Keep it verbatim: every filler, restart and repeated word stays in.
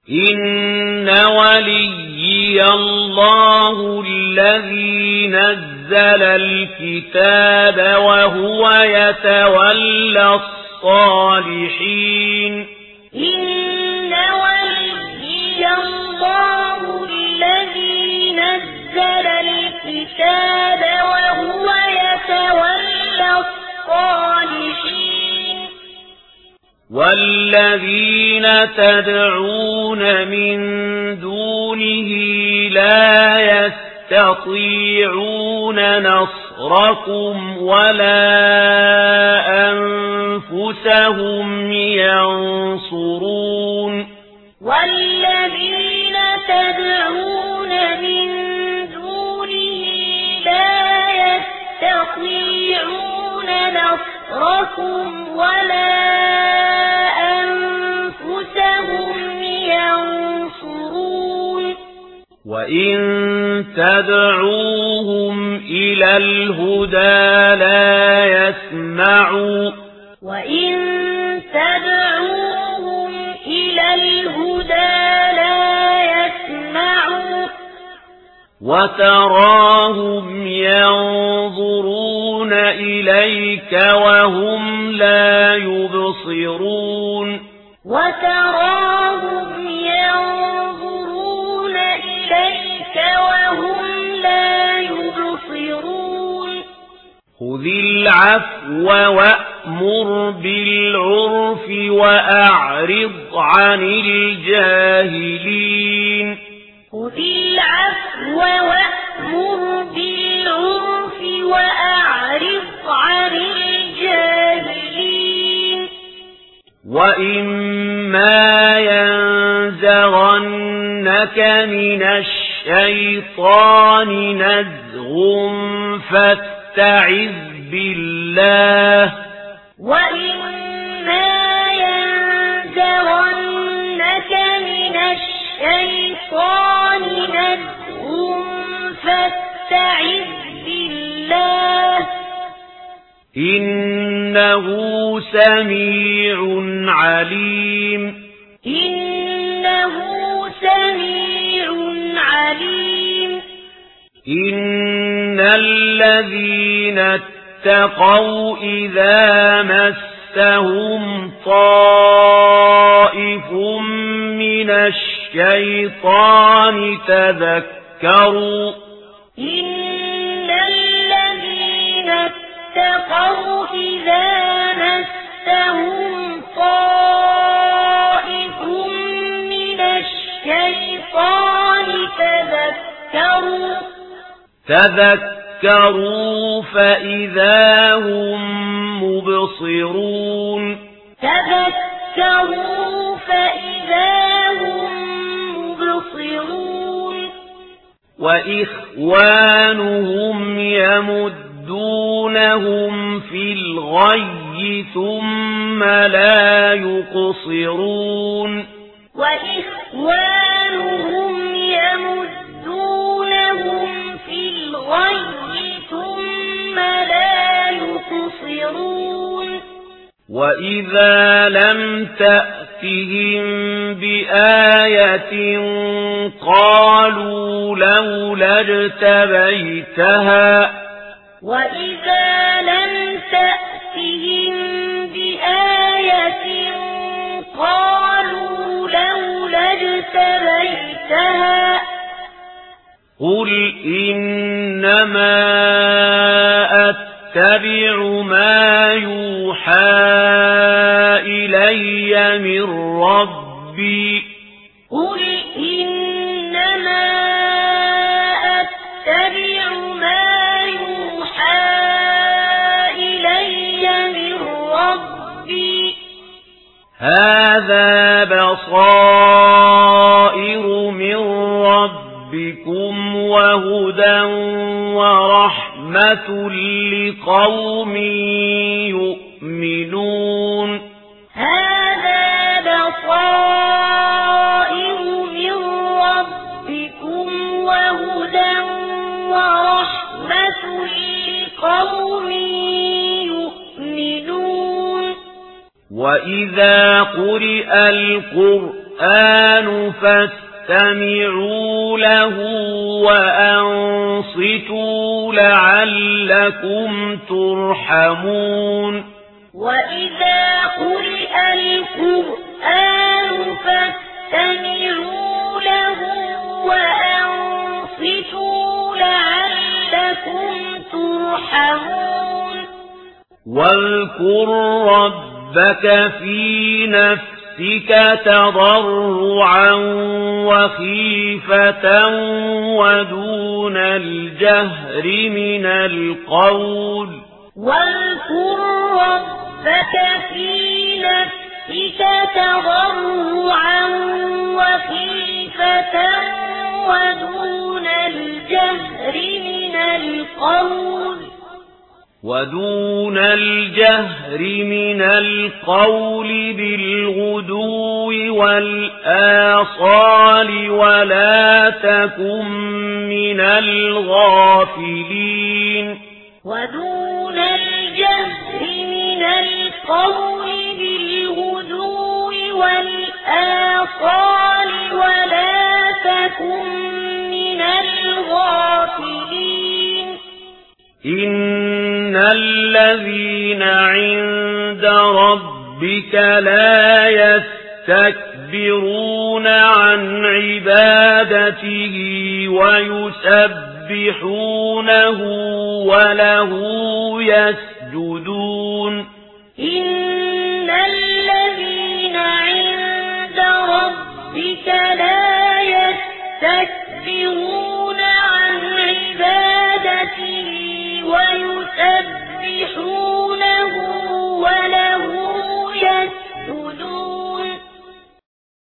إن وليي الله الذي نزل الكتاب وهو يتولى الصالحين إن وليي الله الذي نزل الكتاب وهو يتولى الصالحين والذين تدعون من دونه لا يستطيعون نصركم ولا أنفسهم ينصرون والذين تدعون من دونه لا يستطيعون نصركم ولا أنفسهم ينصرون وإن تدعوهم إلى الهدى لا يسمعوا وإن تدعوهم إلى الهدى لا يسمعوا وتراهم ينظرون إليك وهم لا يبصرون وتراهم ينظرون إليك وهم لا يبصرون خذ العفو وأمر بالعرف وأعرض عن الجاهلين خذ العفو وأمر بالعرف وأعرض عن الجاهلين وإما ينزغنك من الشيطان نزغ فاستعذ بالله وإما ينزغنك من الشيطان نزغ فاستعذ بالله إنه سميع عليم إنه سميع عليم إن الذين اتقوا إذا مسهم طائف من الشيطان تذكروا إن الذين اتقوا إذا مسهم طائف من الشيطان تذكروا تذكروا فإذا هم مبصرون تذكروا فإذا هم مبصرون وإخوانهم يمدونهم في الغي ثم لا يقصرون وإخوانهم يمدونهم في الغي ثم لا يقصرون وإذا لم تأتهم بآية قالوا لولا اجتبيتها وإذا لم تأتهم بآية قالوا لولا اجتبيتها قل إنما أتبع ما يوحى إلي من ربي قل إنما أتبع ما يوحى إلي من ربي هذا بصائر من ربكم وهدى ورحمة لقوم يؤمنون هذا بصائر من ربكم وهدى ورحمة لقوم يؤمنون وإذا قرئ القرآن القرآن فاستمعوا له وأنصتوا لعلكم ترحمون وإذا قرئ القرآن فاستمعوا له وأنصتوا لعلكم ترحمون واذكر ربك في نفسك تضرعا وخيفة ودون الجهر من القول واذكر ربك في نفسك تضرعا وخيفة ودون الجهر من القول ودون الجهر من القول بالغدو والآصال ولا تكن من الغافلين ودون الجهر من القول بالغدو والآصال ولا تكن من الغافلين إن الذين عند ربك لا يستكبرون عن عبادته ويسبحونه وله يسجدون إن الذين عند ربك لا يستكبرون عن عبادته ويسبحونه